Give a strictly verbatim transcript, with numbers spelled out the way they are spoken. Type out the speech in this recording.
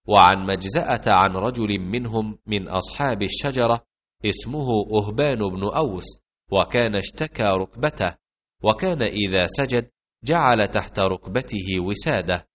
وعن مجزأة عن رجل منهم من أصحاب الشجرة اسمه أهبان بن أوس، وكان اشتكى ركبته، وكان إذا سجد جعل تحت ركبته وسادة،